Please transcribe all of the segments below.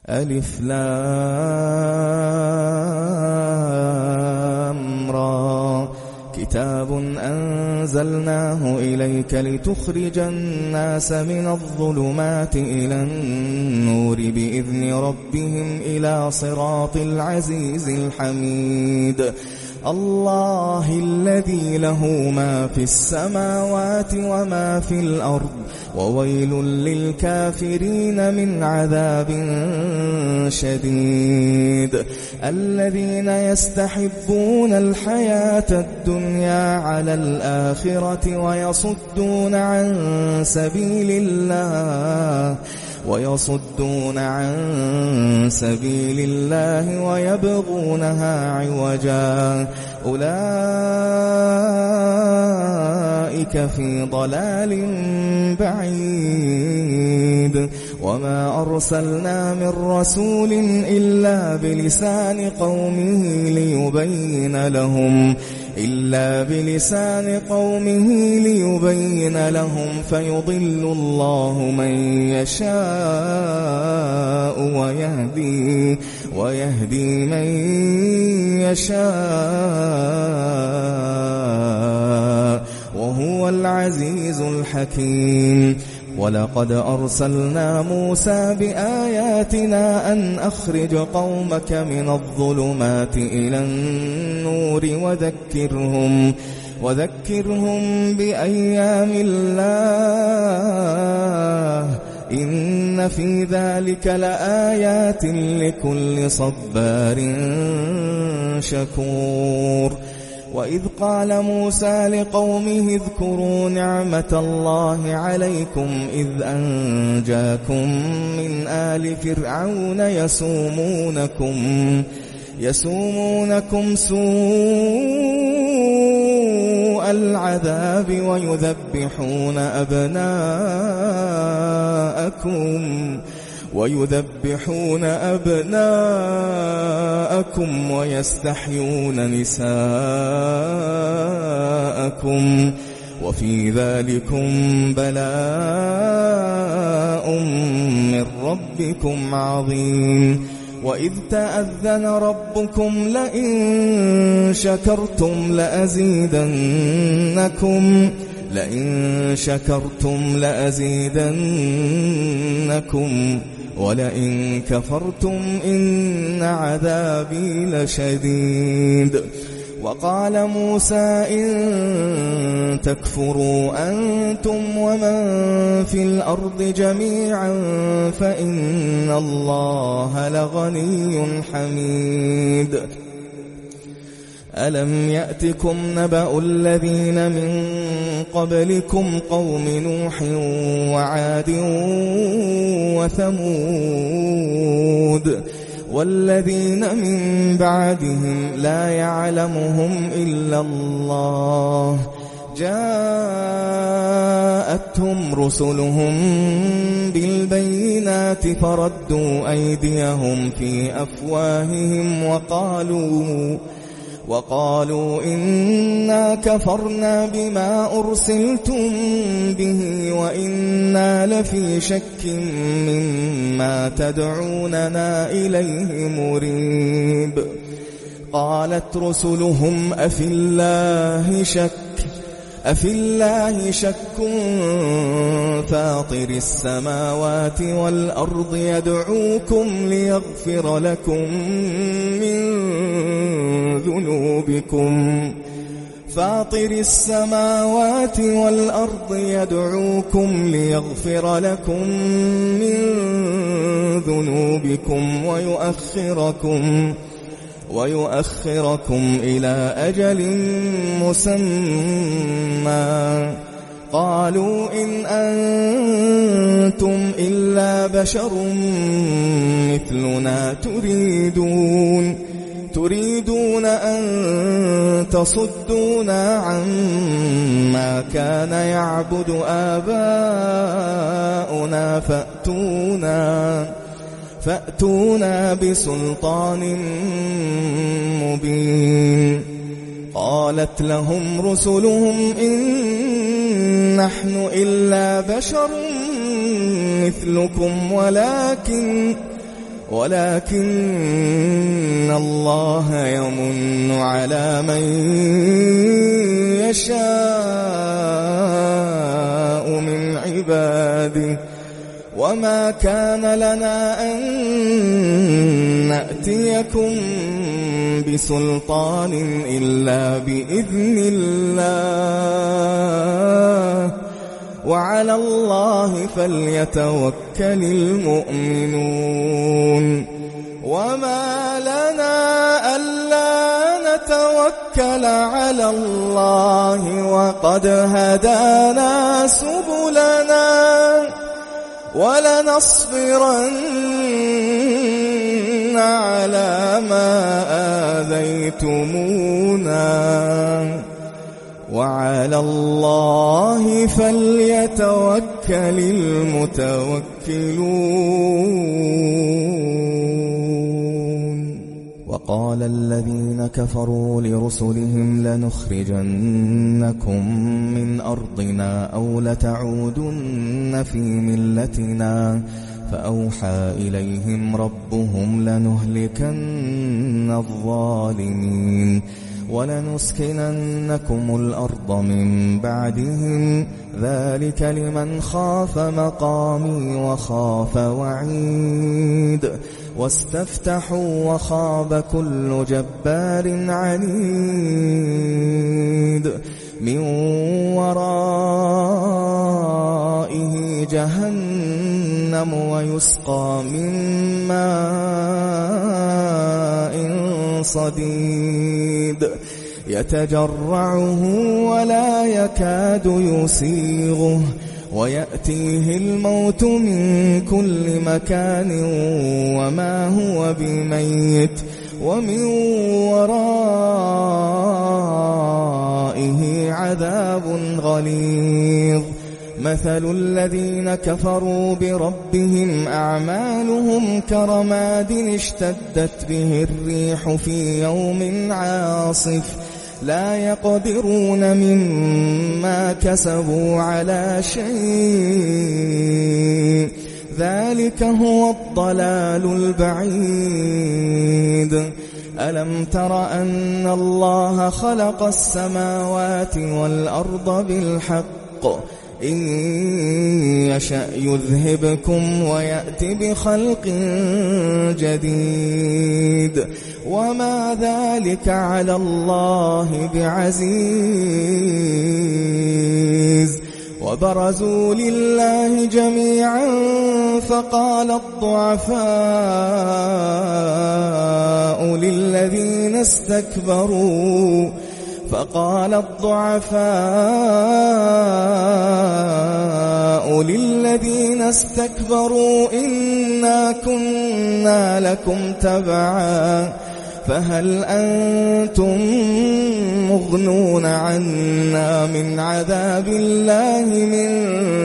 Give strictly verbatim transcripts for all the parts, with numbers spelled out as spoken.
ألف لام را كتاب أنزلناه إليك لتخرج الناس من الظلمات إلى النور بإذن ربهم إلى صراط العزيز الحميد الله الذي له ما في السماوات وما في الأرض وويل للكافرين من عذاب شديد الذين يستحبون الحياة الدنيا على الآخرة ويصدون عن سبيل الله ويصدون عن سبيل الله ويبغونها عوجا أولئك في ضلال بعيد وما أرسلنا من رسول إلا بلسان قومه ليبين لهم إلا بلسان قومه ليبين لهم فيضل الله من يشاء ويهدي ويهدي من يشاء وهو العزيز الحكيم ولقد أرسلنا موسى بآياتنا أن أخرج قومك من الظلمات إلى النور وذكرهم وذكرهم بأيام الله إن في ذلك لآيات لكل صبار شكور وإذ قال موسى لقومه اذكروا نعمة الله عليكم إذ أنجاكم من آل فرعون يسومونكم يسومونكم سوء العذاب ويذبحون أبناءكم ويذبحون أبناءكم ويستحيون نساءكم وفي ذلكم بلاء من ربكم عظيم وإذ تأذن ربكم لئن شكرتم لأزيدنكم لئن شكرتم لأزيدنكم ولئن كفرتم إن عذابي لشديد وقال موسى إن تكفروا أنتم ومن في الأرض جميعا فإن الله لغني حميد ألم يأتكم نبأ الذين من قبلكم قوم نوح وعاد وثمود والذين من بعدهم لا يعلمهم إلا الله جاءتهم رسلهم بالبينات فردوا أيديهم في أفواههم وقالوا وقالوا إنا كفرنا بما أرسلتم به وإنا لفي شك مما تدعوننا إليه مريب قالت رسلهم أفي الله شك أفي الله شك فاطر السماوات والأرض يدعوكم ليغفر لكم من ذنوبكم فاطر السماوات والأرض يدعوكم ليغفر لكم من ذنوبكم ويؤخركم ويؤخركم إلى أجل مسمى قالوا إن أنتم إلا بشر مثلنا تريدون تريدون أن تصدونا عما كان يعبد آباؤنا فأتونا فأتونا بسلطان مبين قالت لهم رسلهم إن نحن إلا بشر مثلكم ولكن ولكن الله يمن على من يشاء من عباده وما كان لنا أن نأتيكم بسلطان إلا بإذن الله وعلى الله فليتوكل المؤمنون. وما لنا ألا نتوكل على الله وقد هدانا سبلنا ولنصبرن على ما آذيتمونا وعلى الله فليتوكل المتوكلون. وقال الذين كفروا لرسلهم لنخرجنكم من أرضنا أو لتعودن في ملتنا فأوحى إليهم ربهم لنهلكن الظالمين ولنسكننكم الأرض من بعدهم ذلك لمن خاف مقامي وخاف وعيد واستفتحوا وخاب كل جبار عنيد من ورائه جهنم ويسقى من ماء صديد يتجرعه ولا يكاد يسيغه ويأتيه الموت من كل مكان وما هو بميت ومن ورائه عذاب غليظ. مثل الذين كفروا بربهم أعمالهم كرماد اشتدت به الريح في يوم عاصف لا يقدرون مما كسبوا على شيء ذلك هو الضلال البعيد. ألم تر أن الله خلق السماوات والأرض بالحق إن يشأ يذهبكم ويأتي بخلق جديد وما ذلك على الله بعزيز. وبرزوا لله جميعا فقال الضعفاء للذين استكبروا فقال الضعفاء للذين استكبروا إنا كنا لكم تبعا فهل أنتم مغنون عنا من عذاب الله من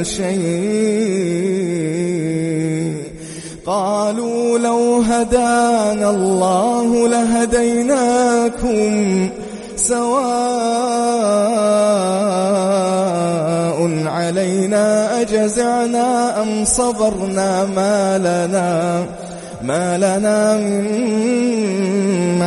شيء قالوا لو هدانا الله لهديناكم سواء علينا أجزعنا أم صبرنا ما لنا ما لنا من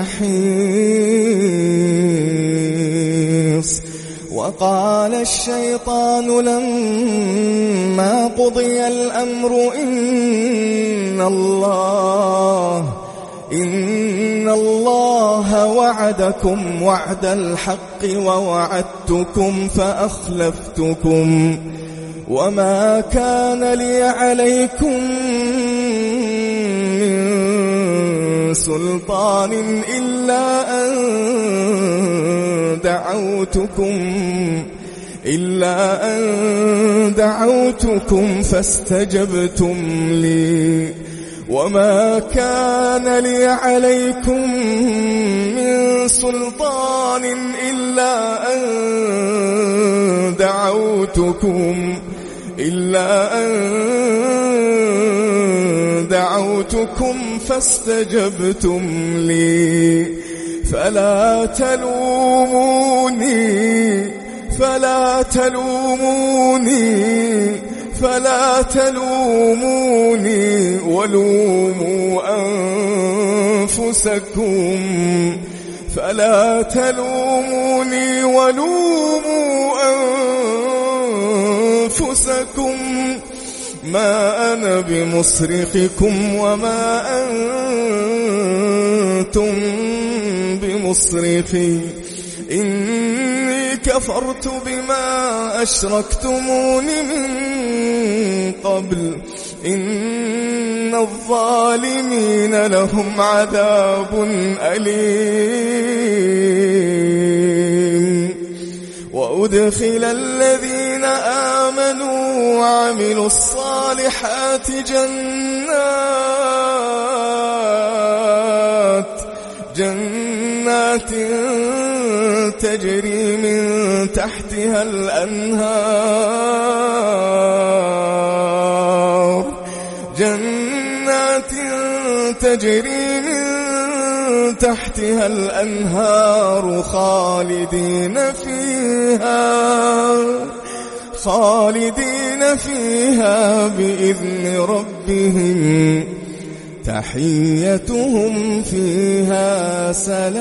محيص. وقال الشيطان لما قضي الأمر إن الله إن الله وعدكم وعد الحق ووعدتكم فأخلفتكم وما كان لي عليكم من سلطان إلا أن دعوتكم إلا أن دعوتكم فاستجبتم لي وما كان لي عليكم من سلطان إلا أن دعوتكم إلا أن دعوتكم فاستجبتم لي فلا تلوموني فلا تلوموني فلا تلوموني ولوموا أنفسكم فلا تلوموني ولوموا أنفسكم ما أنا بمصرخكم وما أنتم بمصرخي إني كفرت بما أشركتمون من قبل إن الظالمين لهم عذاب أليم. وأدخل الذين آمنوا وعملوا الصالحات جنات جنات تجري من تحتها الأنهار جنات تجري من تحتها الأنهار خالدين فيها خالدين فيها بإذن ربهم تحيتهم فيها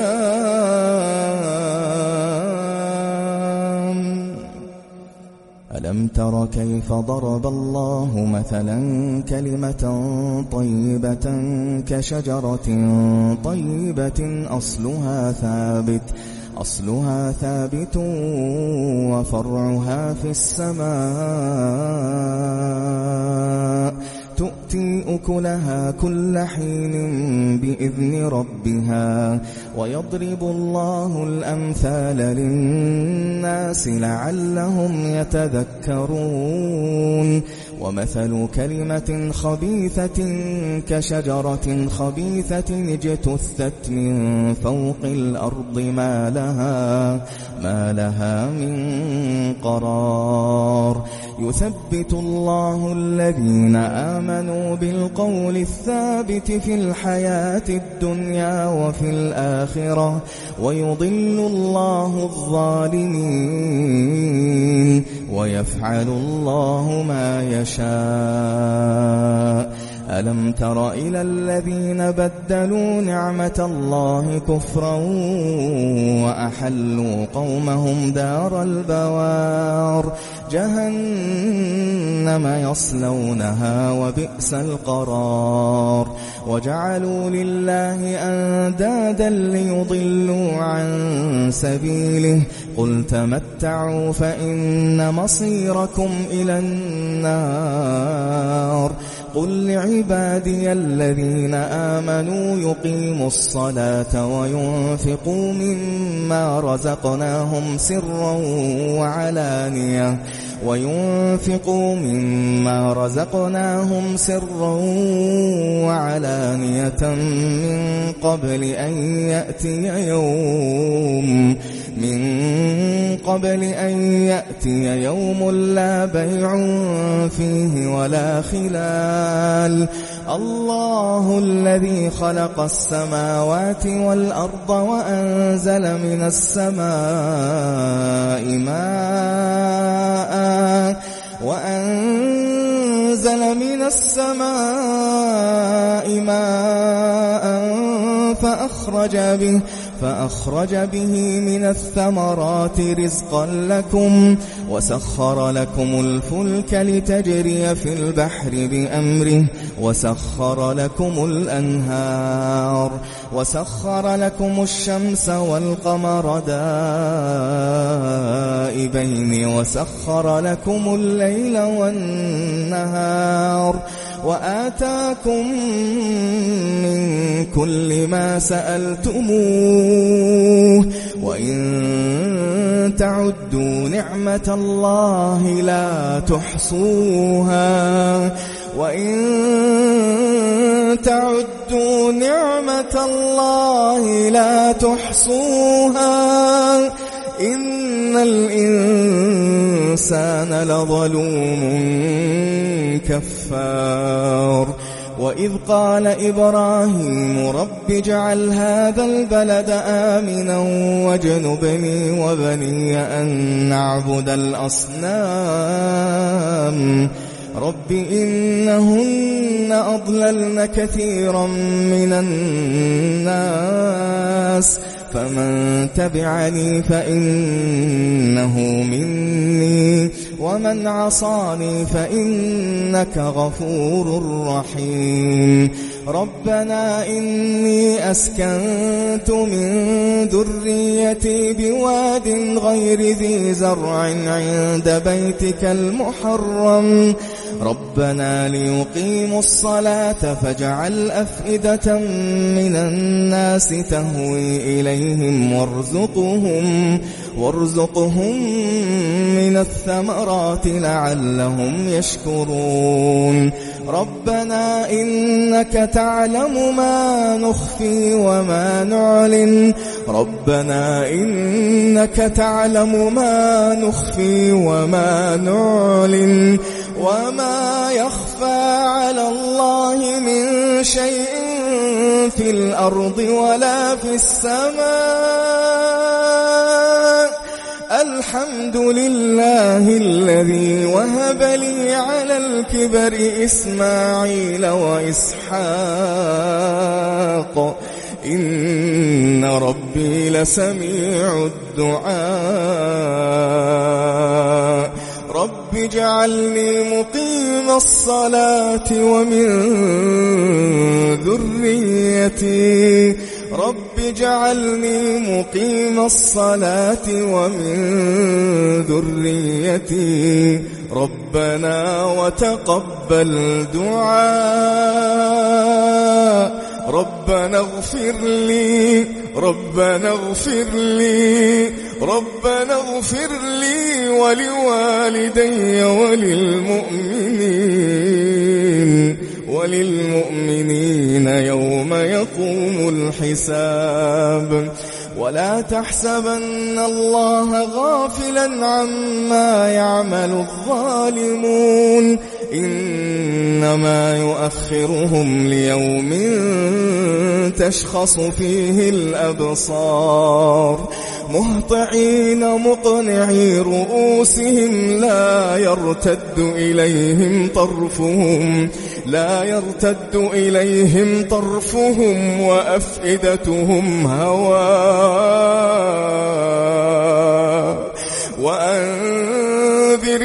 سلام. ألم تر كيف ضرب الله مثلا كلمة طيبة كشجرة طيبة أصلها ثابت أصلها ثابت وفرعها في السماء تؤتي أكلها كل حين بإذن ربها ويضرب الله الأمثال للناس لعلهم يتذكرون. ومثل كلمة خبيثة كشجرة خبيثة اجتثت من فوق الأرض ما لها ما لها من قرار. يثبت الله الذين آمنوا بالقول الثابت في الحياة الدنيا وفي الآخرة ويضل الله الظالمين ويفعل الله ما يشاء. ألم تر إلى الذين بدلوا نعمة الله كفرا وأحلوا قومهم دار البوار جهنم يصلونها وبئس القرار. وجعلوا لله أندادا ليضلوا عن سبيله قل تمتعوا فإن مصيركم إلى النار. قل لعبادي الذين آمنوا يقيموا الصلاة وينفقوا مما رزقناهم سرا وعلانية وينفقوا مما رزقناهم سرا وعلانية من قبل أن يأتي يوم من قبل أن يأتي يوم لا بيع فيه ولا خلال. الله الذي خلق السماوات والأرض وأنزل من السماء ماء وأنزل من السماء ماء فأخرج به فأخرج به من الثمرات رزقا لكم وسخر لكم الفلك لتجري في البحر بأمره وسخر لكم الأنهار وسخر لكم الشمس والقمر دائبين وسخر لكم الليل والنهار وآتاكم من كل ما سألتموه وإن تعدوا نعمة الله لا تحصوها وإن تعدوا نعمة الله لا تحصوها إن الإنسان لظلوم كفار. وإذ قال إبراهيم رب اجعل هذا البلد آمنا واجنبني وبني أن نعبد الأصنام رب إنهن أضللن كثيرا من الناس فمن تبعني فإنه مني ومن عصاني فإنك غفور رحيم ربنا إني أسكنت من ذريتي بواد غير ذي زرع عند بيتك المحرم ربنا ليقيموا الصلاة فاجعل أفئدة من الناس تهوي إليهم وارزقهم وارزقهم من الثمرات لعلهم يشكرون ربنا إنك تعلم ما نخفي وما نعلن ربنا إنك تعلم ما نخفي وما نعلن وما يخفى على الله من شيء في الأرض ولا في السماء الحمد لله الذي وهب لي على الكبر إسماعيل وإسحاق إن ربي لسميع الدعاء رب اجعلني مقيم الصلاة ومن ذريتي رب اجعلني مقيم الصلاة ومن ذريتي ربنا وتقبل دعاء ربنا اغفر لي ربنا اغفر لي ربنا اغفر لي ولوالدي وللمؤمنين وللمؤمنين يوم يقوم الحساب ولا تحسبن الله غافلا عما يعمل الظالمون إنما يؤخرهم ليوم تشخص فيه الأبصار مهطعين مقنعي رؤوسهم لا يرتد إليهم طرفهم لا يرتد إليهم طرفهم وأفئدتهم هواء وأنذر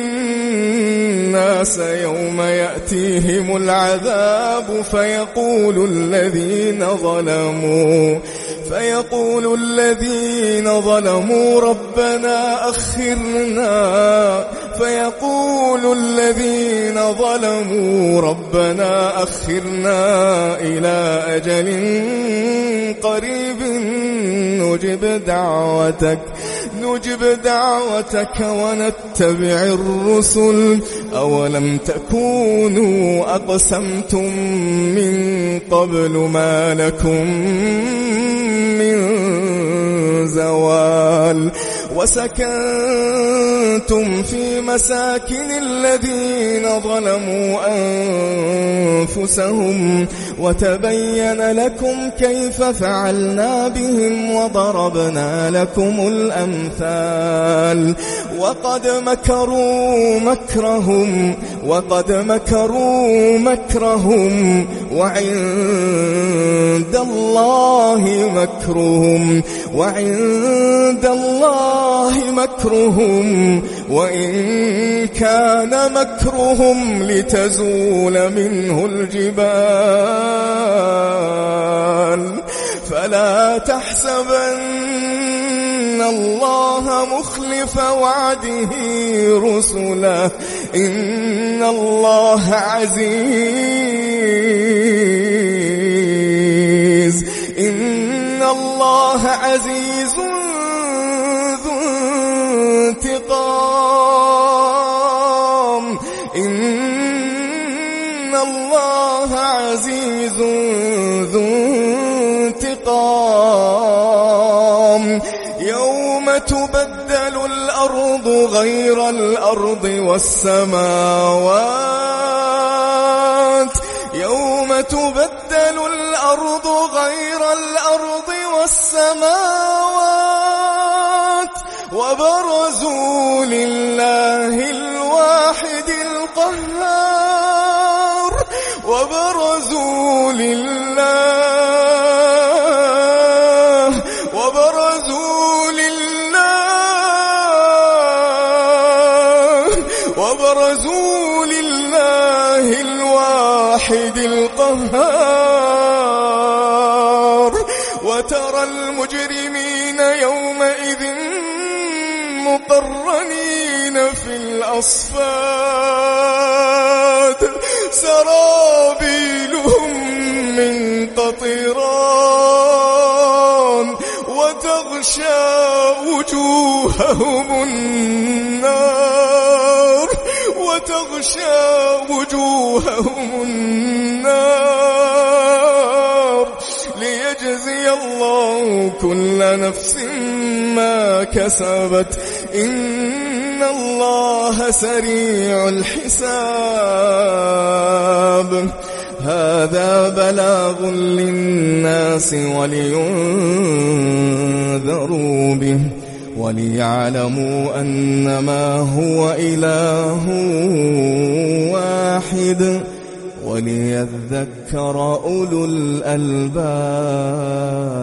الناس يوم يأتيهم العذاب فيقول الذين ظلموا فيقول الذين ظلموا ربنا أخرنا فيقول الذين ظلموا ربنا أخرنا إلى أجل قريب نجب دعوتك نجب دعوتك ونتبع الرسل أولم تكونوا أقسمتم من قبل ما لكم من زوال وسكنتم في مساكن الذين ظلموا أنفسهم وتبين لكم كيف فعلنا بهم وضربنا لكم الأمثال وقد مكروا مكرهم وقد مكروا مكرهم وعند الله مكرهم وعند الله مكرهم وإن كان مكرهم لتزول منه الجبال فلا تحسبن الله مخلف وعده رسله إن الله عزيز إن الله عزيز ذو انتقام إن الله عزيز ذو انتقام يوم تبدل الأرض غير الأرض والسماوات يوم تبدل الأرض غير الأرض والسماوات وبرزوا لله الواحد القهار لله وبرزوا لله وبرزوا لله الواحد القهار وترى المجرمين يومئذ مقرنين في الأصفاد سرابيلهم من قطران وتغشى وجوههم النار وتغشى وجوههم النار ليجزي الله كل نفس ما كسبت إن الله سريع الحساب. هذا بلاغ للناس ولينذروا به وليعلموا أنما هو إله واحد وليذكر أولو الألباب.